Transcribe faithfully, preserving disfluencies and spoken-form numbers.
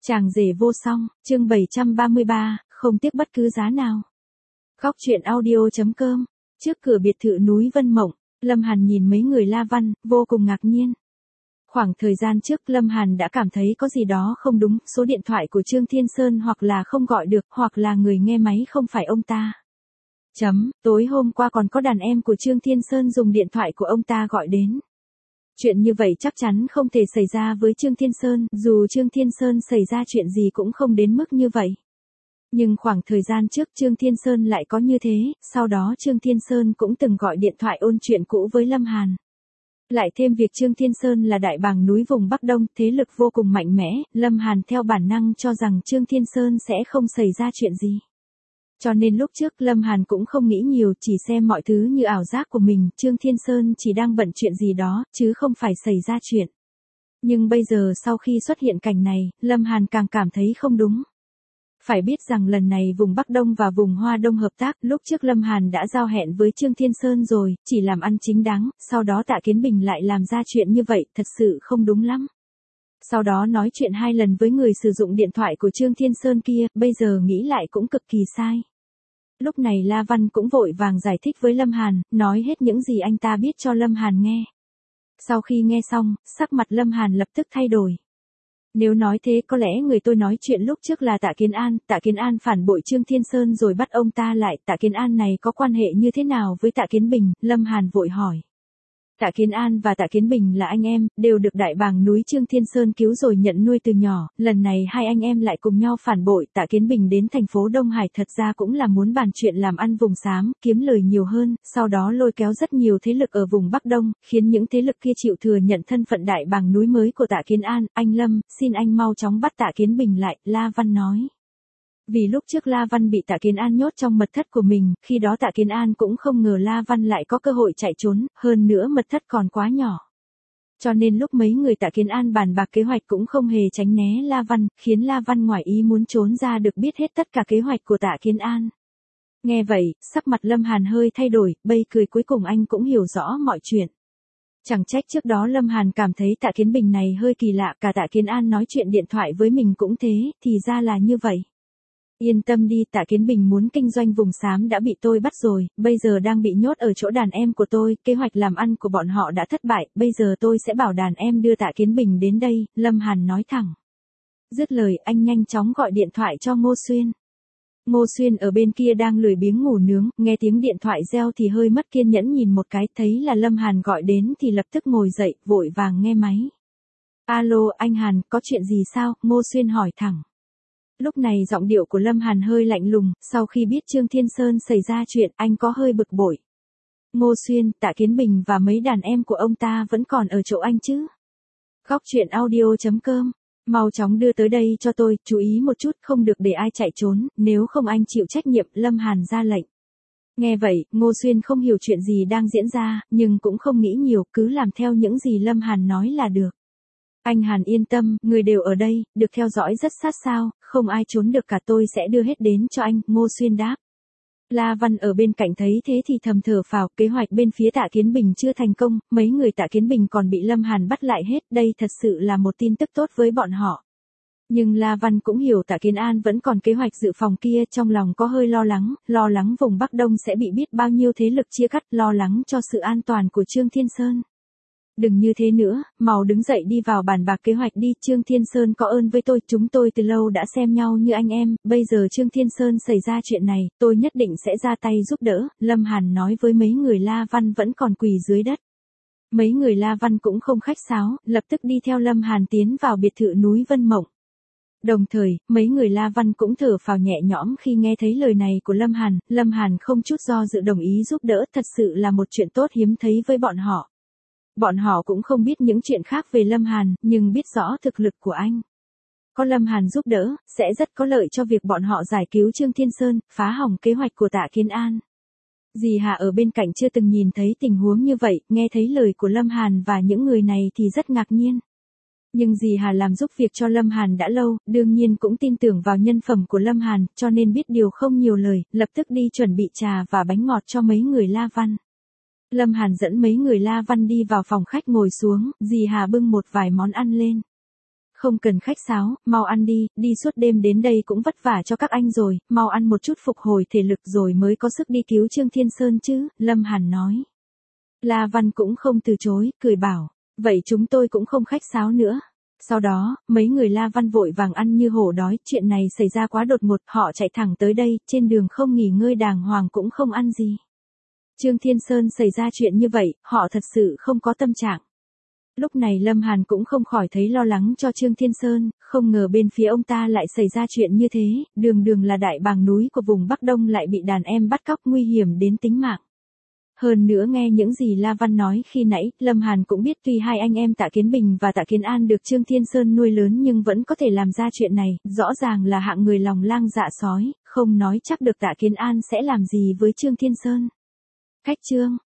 Chàng rể vô song, chương bảy trăm ba mươi ba, không tiếc bất cứ giá nào. Góc truyện audio.com, trước cửa biệt thự núi Vân Mộng, Lâm Hàn nhìn mấy người La Văn, vô cùng ngạc nhiên. Khoảng thời gian trước Lâm Hàn đã cảm thấy có gì đó không đúng, số điện thoại của Trương Thiên Sơn hoặc là không gọi được, hoặc là người nghe máy không phải ông ta. Chấm, tối hôm qua còn có đàn em của Trương Thiên Sơn dùng điện thoại của ông ta gọi đến. Chuyện như vậy chắc chắn không thể xảy ra với Trương Thiên Sơn, dù Trương Thiên Sơn xảy ra chuyện gì cũng không đến mức như vậy. Nhưng khoảng thời gian trước Trương Thiên Sơn lại có như thế, sau đó Trương Thiên Sơn cũng từng gọi điện thoại ôn chuyện cũ với Lâm Hàn. Lại thêm việc Trương Thiên Sơn là đại bàng núi vùng Bắc Đông, thế lực vô cùng mạnh mẽ, Lâm Hàn theo bản năng cho rằng Trương Thiên Sơn sẽ không xảy ra chuyện gì. Cho nên lúc trước Lâm Hàn cũng không nghĩ nhiều, chỉ xem mọi thứ như ảo giác của mình, Trương Thiên Sơn chỉ đang bận chuyện gì đó, chứ không phải xảy ra chuyện. Nhưng bây giờ sau khi xuất hiện cảnh này, Lâm Hàn càng cảm thấy không đúng. Phải biết rằng lần này vùng Bắc Đông và vùng Hoa Đông hợp tác, lúc trước Lâm Hàn đã giao hẹn với Trương Thiên Sơn rồi, chỉ làm ăn chính đáng, sau đó Tạ Kiến Bình lại làm ra chuyện như vậy, thật sự không đúng lắm. Sau đó nói chuyện hai lần với người sử dụng điện thoại của Trương Thiên Sơn kia, bây giờ nghĩ lại cũng cực kỳ sai. Lúc này La Văn cũng vội vàng giải thích với Lâm Hàn, nói hết những gì anh ta biết cho Lâm Hàn nghe. Sau khi nghe xong, sắc mặt Lâm Hàn lập tức thay đổi. Nếu nói thế có lẽ người tôi nói chuyện lúc trước là Tạ Kiến An, Tạ Kiến An phản bội Trương Thiên Sơn rồi bắt ông ta lại, Tạ Kiến An này có quan hệ như thế nào với Tạ Kiến Bình, Lâm Hàn vội hỏi. Tạ Kiến An và Tạ Kiến Bình là anh em, đều được đại bàng núi Trương Thiên Sơn cứu rồi nhận nuôi từ nhỏ, lần này hai anh em lại cùng nhau phản bội, Tạ Kiến Bình đến thành phố Đông Hải thật ra cũng là muốn bàn chuyện làm ăn vùng xám, kiếm lời nhiều hơn, sau đó lôi kéo rất nhiều thế lực ở vùng Bắc Đông, khiến những thế lực kia chịu thừa nhận thân phận đại bàng núi mới của Tạ Kiến An, anh Lâm, xin anh mau chóng bắt Tạ Kiến Bình lại, La Văn nói. Vì lúc trước La Văn bị Tạ Kiến An nhốt trong mật thất của mình, khi đó Tạ Kiến An cũng không ngờ La Văn lại có cơ hội chạy trốn, hơn nữa mật thất còn quá nhỏ. Cho nên lúc mấy người Tạ Kiến An bàn bạc kế hoạch cũng không hề tránh né La Văn, khiến La Văn ngoài ý muốn trốn ra được biết hết tất cả kế hoạch của Tạ Kiến An. Nghe vậy, sắc mặt Lâm Hàn hơi thay đổi, bây cười cuối cùng anh cũng hiểu rõ mọi chuyện. Chẳng trách trước đó Lâm Hàn cảm thấy Tạ Kiến Bình này hơi kỳ lạ, cả Tạ Kiến An nói chuyện điện thoại với mình cũng thế, thì ra là như vậy. Yên tâm đi, Tạ Kiến Bình muốn kinh doanh vùng xám đã bị tôi bắt rồi, bây giờ đang bị nhốt ở chỗ đàn em của tôi, kế hoạch làm ăn của bọn họ đã thất bại, bây giờ tôi sẽ bảo đàn em đưa Tạ Kiến Bình đến đây, Lâm Hàn nói thẳng. Dứt lời, anh nhanh chóng gọi điện thoại cho Ngô Xuyên. Ngô Xuyên ở bên kia đang lười biếng ngủ nướng, nghe tiếng điện thoại reo thì hơi mất kiên nhẫn nhìn một cái, thấy là Lâm Hàn gọi đến thì lập tức ngồi dậy, vội vàng nghe máy. Alo, anh Hàn, có chuyện gì sao? Ngô Xuyên hỏi thẳng. Lúc này giọng điệu của Lâm Hàn hơi lạnh lùng, sau khi biết Trương Thiên Sơn xảy ra chuyện, anh có hơi bực bội. Ngô Xuyên, Tạ Kiến Bình và mấy đàn em của ông ta vẫn còn ở chỗ anh chứ? Góc truyện audio.com, mau chóng đưa tới đây cho tôi, chú ý một chút, không được để ai chạy trốn, nếu không anh chịu trách nhiệm, Lâm Hàn ra lệnh. Nghe vậy, Ngô Xuyên không hiểu chuyện gì đang diễn ra, nhưng cũng không nghĩ nhiều, cứ làm theo những gì Lâm Hàn nói là được. Anh Hàn yên tâm, người đều ở đây, được theo dõi rất sát sao, không ai trốn được cả, tôi sẽ đưa hết đến cho anh, Ngô Xuyên đáp. La Văn ở bên cạnh thấy thế thì thầm thở phào, kế hoạch bên phía Tạ Kiến Bình chưa thành công, mấy người Tạ Kiến Bình còn bị Lâm Hàn bắt lại hết, đây thật sự là một tin tức tốt với bọn họ. Nhưng La Văn cũng hiểu Tạ Kiến An vẫn còn kế hoạch dự phòng kia, trong lòng có hơi lo lắng, lo lắng vùng Bắc Đông sẽ bị biết bao nhiêu thế lực chia cắt, lo lắng cho sự an toàn của Trương Thiên Sơn. Đừng như thế nữa, mau đứng dậy đi vào bàn bạc kế hoạch đi, Trương Thiên Sơn có ơn với tôi, chúng tôi từ lâu đã xem nhau như anh em, bây giờ Trương Thiên Sơn xảy ra chuyện này, tôi nhất định sẽ ra tay giúp đỡ, Lâm Hàn nói với mấy người La Văn vẫn còn quỳ dưới đất. Mấy người La Văn cũng không khách sáo, lập tức đi theo Lâm Hàn tiến vào biệt thự núi Vân Mộng. Đồng thời, mấy người La Văn cũng thở phào nhẹ nhõm khi nghe thấy lời này của Lâm Hàn, Lâm Hàn không chút do dự đồng ý giúp đỡ, thật sự là một chuyện tốt hiếm thấy với bọn họ. Bọn họ cũng không biết những chuyện khác về Lâm Hàn, nhưng biết rõ thực lực của anh. Có Lâm Hàn giúp đỡ, sẽ rất có lợi cho việc bọn họ giải cứu Trương Thiên Sơn, phá hỏng kế hoạch của Tạ Kiến An. Dì Hà ở bên cạnh chưa từng nhìn thấy tình huống như vậy, nghe thấy lời của Lâm Hàn và những người này thì rất ngạc nhiên. Nhưng dì Hà làm giúp việc cho Lâm Hàn đã lâu, đương nhiên cũng tin tưởng vào nhân phẩm của Lâm Hàn, cho nên biết điều không nhiều lời, lập tức đi chuẩn bị trà và bánh ngọt cho mấy người La Văn. Lâm Hàn dẫn mấy người La Văn đi vào phòng khách ngồi xuống, dì Hà bưng một vài món ăn lên. Không cần khách sáo, mau ăn đi, đi suốt đêm đến đây cũng vất vả cho các anh rồi, mau ăn một chút phục hồi thể lực rồi mới có sức đi cứu Trương Thiên Sơn chứ, Lâm Hàn nói. La Văn cũng không từ chối, cười bảo, vậy chúng tôi cũng không khách sáo nữa. Sau đó, mấy người La Văn vội vàng ăn như hổ đói, chuyện này xảy ra quá đột ngột, họ chạy thẳng tới đây, trên đường không nghỉ ngơi đàng hoàng cũng không ăn gì. Trương Thiên Sơn xảy ra chuyện như vậy, họ thật sự không có tâm trạng. Lúc này Lâm Hàn cũng không khỏi thấy lo lắng cho Trương Thiên Sơn, không ngờ bên phía ông ta lại xảy ra chuyện như thế, đường đường là đại bàng núi của vùng Bắc Đông lại bị đàn em bắt cóc nguy hiểm đến tính mạng. Hơn nữa nghe những gì La Văn nói khi nãy, Lâm Hàn cũng biết tuy hai anh em Tạ Kiến Bình và Tạ Kiến An được Trương Thiên Sơn nuôi lớn nhưng vẫn có thể làm ra chuyện này, rõ ràng là hạng người lòng lang dạ sói, không nói chắc được Tạ Kiến An sẽ làm gì với Trương Thiên Sơn. Khách Trương